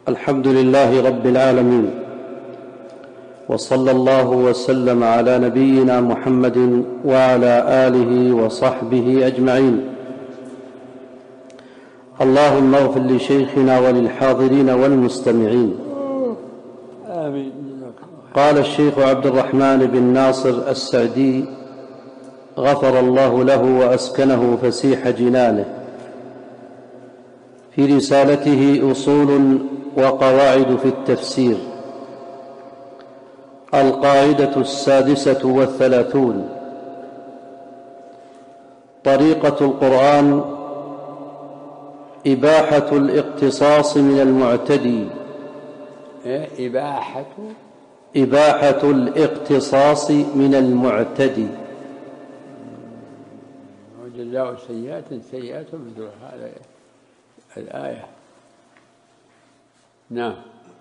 الحمد لله رب العالمين، وصلى الله وسلم على نبينا محمد وعلى آله وصحبه أجمعين. اللهم اغفر لشيخنا وللحاضرين والمستمعين. آمين. قال الشيخ عبد الرحمن بن ناصر السعدي غفر الله له وأسكنه فسيح جنانه في رسالته أصول وقواعد في التفسير، القاعدة 36: طريقة القرآن إباحة الاقتصاص من المعتدي. إباحة الاقتصاص من المعتدي. وجزاء سيئات سيئات مثل هذا الآية. نعم.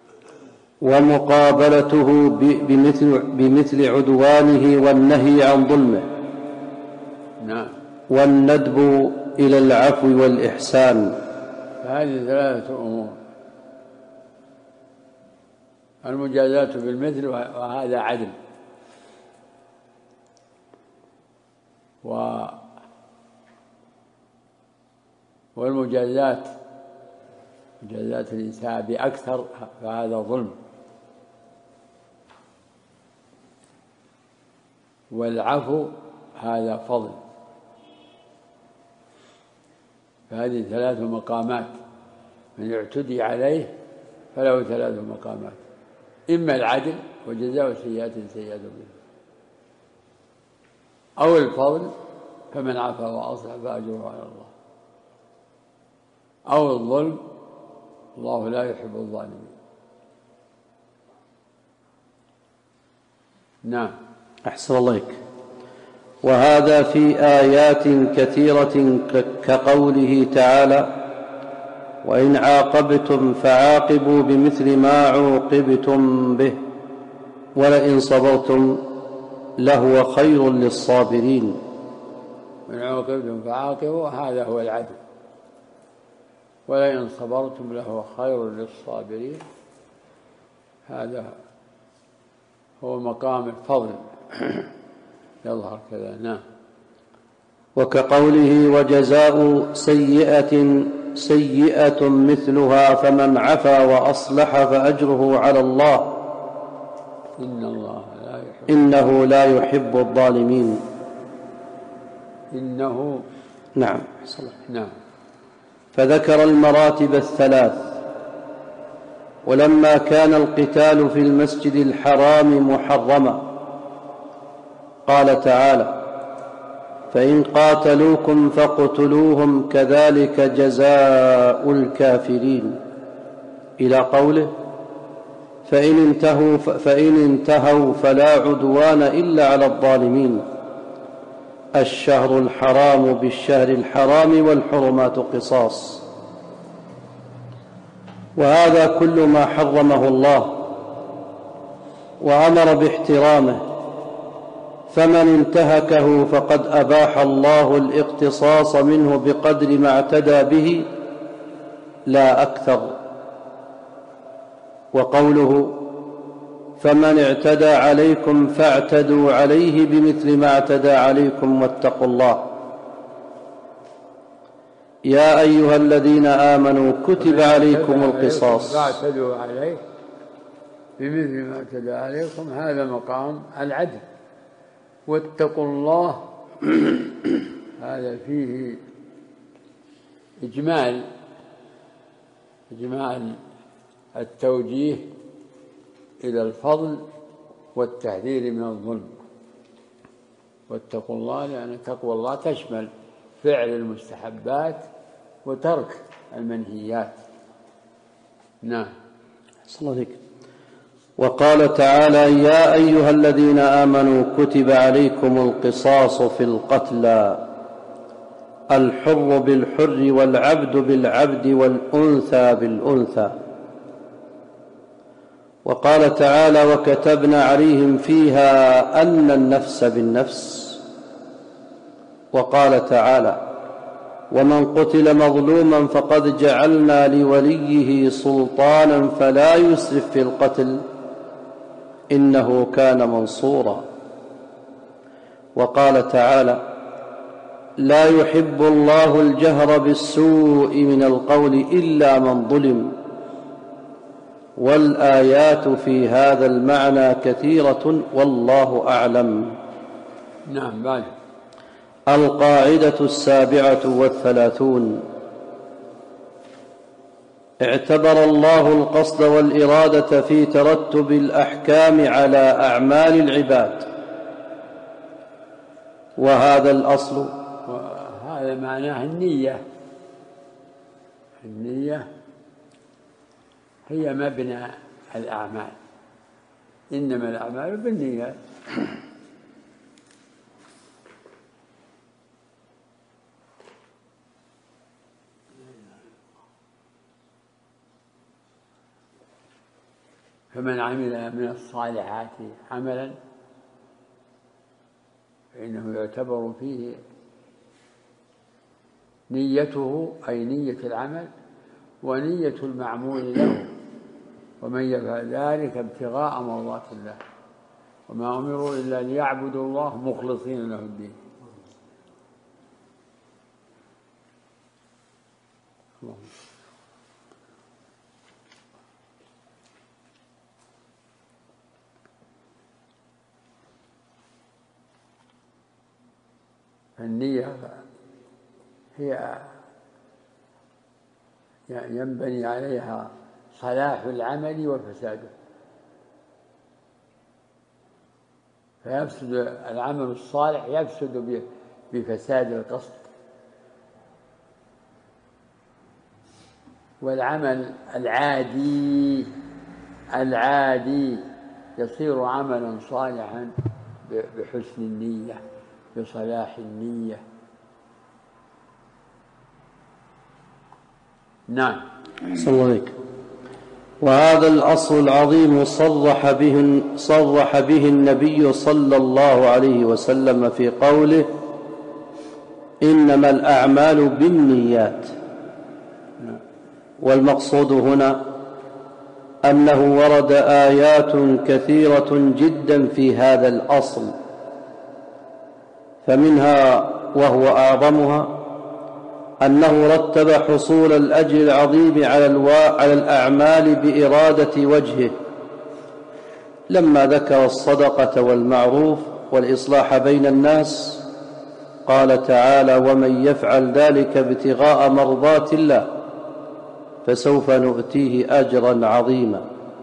ومقابلته بمثل عدوانه والنهي عن ظلمه. نعم. والندب إلى العفو والإحسان. هذه ثلاثة أمور: المجازات بالمثل، وهذا عدل، والمجازات مجازات الإنسان بأكثر فهذا ظلم، والعفو هذا فضل. فهذه ثلاث مقامات، من يعتدي عليه فله ثلاث مقامات: إما العدل وجزاء سيئات سيئات به، أو الفضل فمن عفا وأصلح فأجره على الله، أو الظلم الله لا يحب الظالمين. نعم. أحسن الله إليك. وهذا في آيات كثيرة كقوله تعالى: وإن عاقبتم فعاقبوا بمثل ما عوقبتم به ولئن صبرتم لهو خير للصابرين. وإن عاقبتم فعاقبوا، هذا هو العدل، ولئن صبرتم لهو خير للصابرين، هذا هو مقام الفضل يظهر كذا. نعم. وكقوله: وجزاء سيئة سيئة مثلها فمن عفا وأصلح فأجره على الله إنه لا يحب الظالمين. إنه. نعم. نعم. فذكر المراتب الثلاث. ولما كان القتال في المسجد الحرام محرما قال تعالى: فإن قاتلوكم فاقتلوهم كذلك جزاء الكافرين، إلى قوله: فإن انتهوا فلا عدوان إلا على الظالمين. الشهر الحرام بالشهر الحرام والحرمات قصاص. وهذا كل ما حرمه الله وأمر باحترامه، فمن انتهكه فقد أباح الله الاقتصاص منه بقدر ما اعتدى به لا أكثر. وقوله: فمن اعتدى عليكم فاعتدوا عليه بمثل ما اعتدى عليكم واتقوا الله. يا أيها الذين آمنوا كتب عليكم القصاص فاعتدوا عليه بمثل ما اعتدى عليكم، هذا مقام العدل. واتقوا الله هذا فيه إجمال التوجيه إلى الفضل والتحذير من الظلم. واتقوا الله لأن تقوى الله تشمل فعل المستحبات وترك المنهيات. نعم. صلى الله عليه وسلم. وقال تعالى: يا أيها الذين آمنوا كتب عليكم القصاص في القتلى، الحر بالحر والعبد بالعبد والأنثى بالأنثى. وقال تعالى: وكتبنا عليهم فيها أن النفس بالنفس. وقال تعالى: ومن قتل مظلوما فقد جعلنا لوليه سلطانا فلا يسرف في القتل إنه كان منصورا. وقال تعالى: لا يحب الله الجهر بالسوء من القول إلا من ظلم. والآيات في هذا المعنى كثيرة والله أعلم. نعم. بعد. القاعدة 37: اعتبر الله القصد والإرادة في ترتب الأحكام على أعمال العباد، وهذا الأصل. وهذا معناه النية. النية هي مبنى الأعمال، إنما الأعمال بالنيات. فمن عمل من الصالحات عملا فإنه يعتبر فيه نيته، أي نية العمل ونية المعمول له، ومن يفعل ذلك ابتغاء مرضات الله وما أمروا إلا ليعبدوا الله مخلصين له الدين. النية هي ينبني عليها صلاح العمل وفساده، فيفسد العمل الصالح يفسد بفساد القصد، والعمل العادي يصير عملا صالحا بحسن النية، بصلاح النية. نعم. صلى الله عليك. وهذا الأصل العظيم صرح به النبي صلى الله عليه وسلم في قوله: إنما الأعمال بالنيات. والمقصود هنا أنه ورد آيات كثيرة جدا في هذا الأصل، فمنها وهو أعظمها أنه رتب حصول الأجر العظيم على الأعمال بإرادة وجهه، لما ذكر الصدقة والمعروف والإصلاح بين الناس قال تعالى: ومن يفعل ذلك ابتغاء مرضات الله فسوف نؤتيه أجرا عظيما.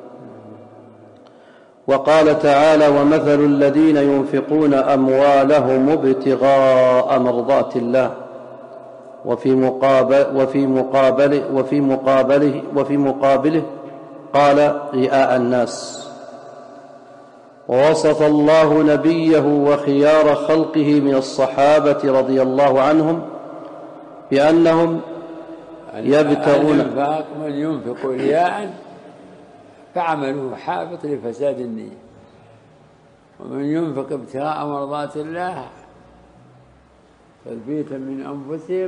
وقال تعالى: ومثل الذين ينفقون أموالهم ابتغاء مرضات الله وفي مقابله قال: رئاء الناس. ووصف الله نبيه وخيار خلقه من الصحابة رضي الله عنهم بأنهم يبتغون. من ينفق رياء فعمله حابط لفساد النية، ومن ينفق ابتغاء مرضات الله تثبيتا من أنفسهم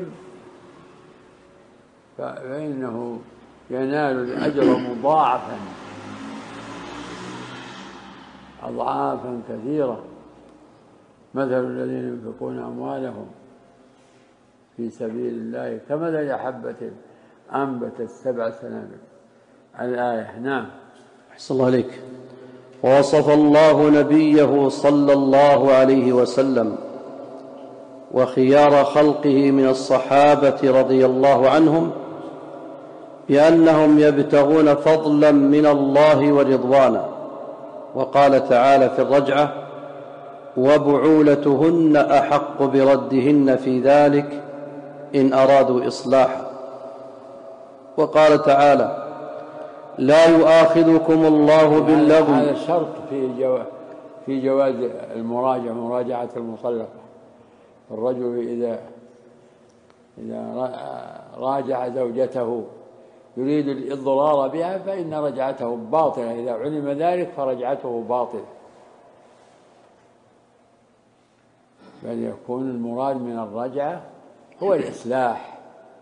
فإنه ينال الأجر مضاعفا أضعافا كثيرة. مثل الذين ينفقون أموالهم في سبيل الله كمثل حبة أنبتت 7 سنابل. الآية. نعم. أحسن الله عليك. ووصف الله نبيه صلى الله عليه وسلم وخيار خلقه من الصحابة رضي الله عنهم بأنهم يبتغون فضلا من الله ورضوانا، وقال تعالى في الرجعة: وبعولتهن أحق بردهن في ذلك إن أرادوا إصلاحا. وقال تعالى: لا يؤاخذكم الله باللغو. هذا شرط في جواز مراجعة المطلقة. الرجل إذا راجع زوجته يريد الإضرار بها فإن رجعته باطلة، إذا علم ذلك فرجعته باطلة، بل يكون المراد من الرجعة هو الإصلاح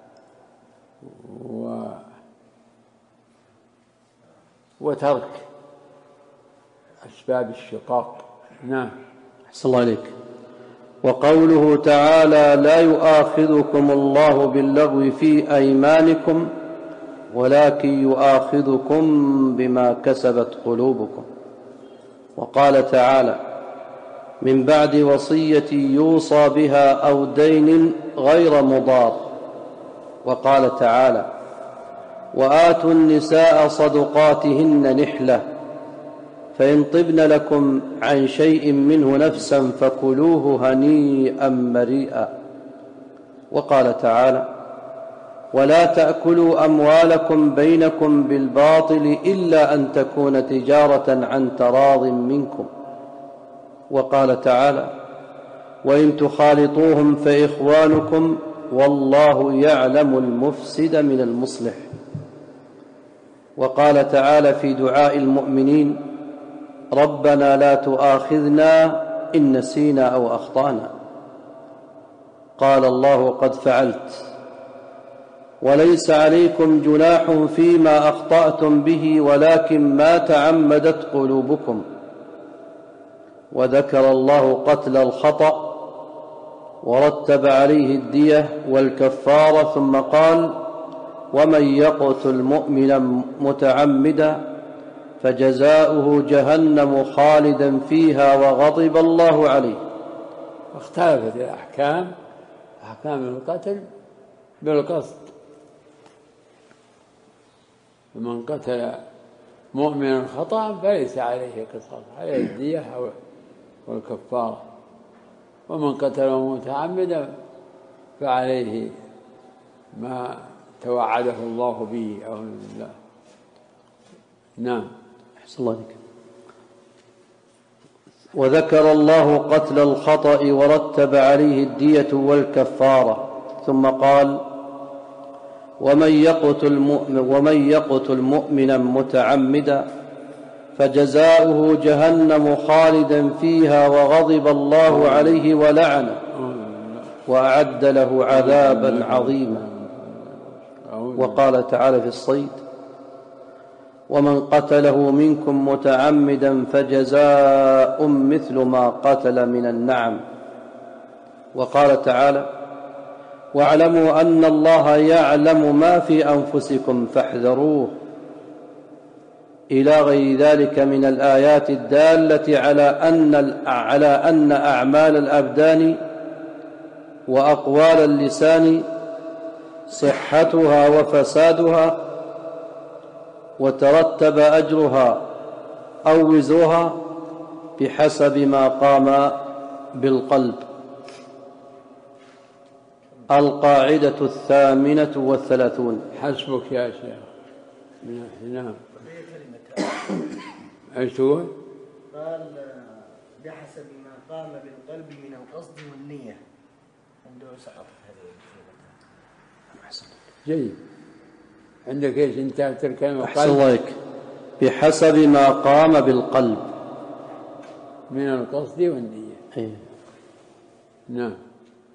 وترك أسباب الشقاق. نعم. أحسن الله عليك. وقوله تعالى: لا يؤاخذكم الله باللغو في أيمانكم ولكن يؤاخذكم بما كسبت قلوبكم. وقال تعالى: من بعد وصية يوصى بها أو دين غير مضار. وقال تعالى: وآتوا النساء صدقاتهن نحلة فإن طبن لكم عن شيء منه نفسا فكلوه هنيئا مريئا. وقال تعالى: ولا تأكلوا أموالكم بينكم بالباطل إلا أن تكون تجارة عن تراض منكم. وقال تعالى: وإن تخالطوهم فإخوانكم والله يعلم المفسد من المصلح. وقال تعالى في دعاء المؤمنين: ربنا لا تؤاخذنا إن نسينا أو أخطأنا. قال الله: قد فعلت وليس عليكم جناح فيما أخطأتم به ولكن ما تعمدت قلوبكم. وذكر الله قتل الخطأ ورتب عليه الدية والكفارة، ثم قال: ومن يقتل مؤمنا متعمدا فجزاؤه جهنم خالدا فيها وغضب الله عليه. واختلفت الأحكام، أحكام القتل بالقصد، فمن قتل مؤمنا خطأ فليس عليه قصاص، عليه الدية والكفارة. ومن قتله متعمدا فعليه ما توعده الله به، أعوذ بالله. نعم. أحسن الله عليك. وذكر الله قتل الخطأ ورتب عليه الدية والكفارة، ثم قال: ومن يقتل مؤمنا متعمدا فجزاؤه جهنم خالدا فيها وغضب الله عليه ولعنه وأعد له عذابا عظيما. وقال تعالى في الصيد: ومن قتله منكم متعمدا فجزاء مثل ما قتل من النعم. وقال تعالى: واعلموا أن الله يعلم ما في أنفسكم فاحذروه، إلى غير ذلك من الآيات الدالة على أن أعمال الأبدان وأقوال اللسان صحتها وفسادها وترتب أجرها أو وزرها بحسب ما قام بالقلب. القاعدة 38. حسبك يا شيخ. نعم. ايش تقول؟ قال: بحسب ما قام بالقلب من القصد والنية. عنده سقط هذه. جيد. عندك ايش انتهت الكلمة؟ أحسن الله عليك. بحسب ما قام بالقلب من القصد والنية. أيه. نعم.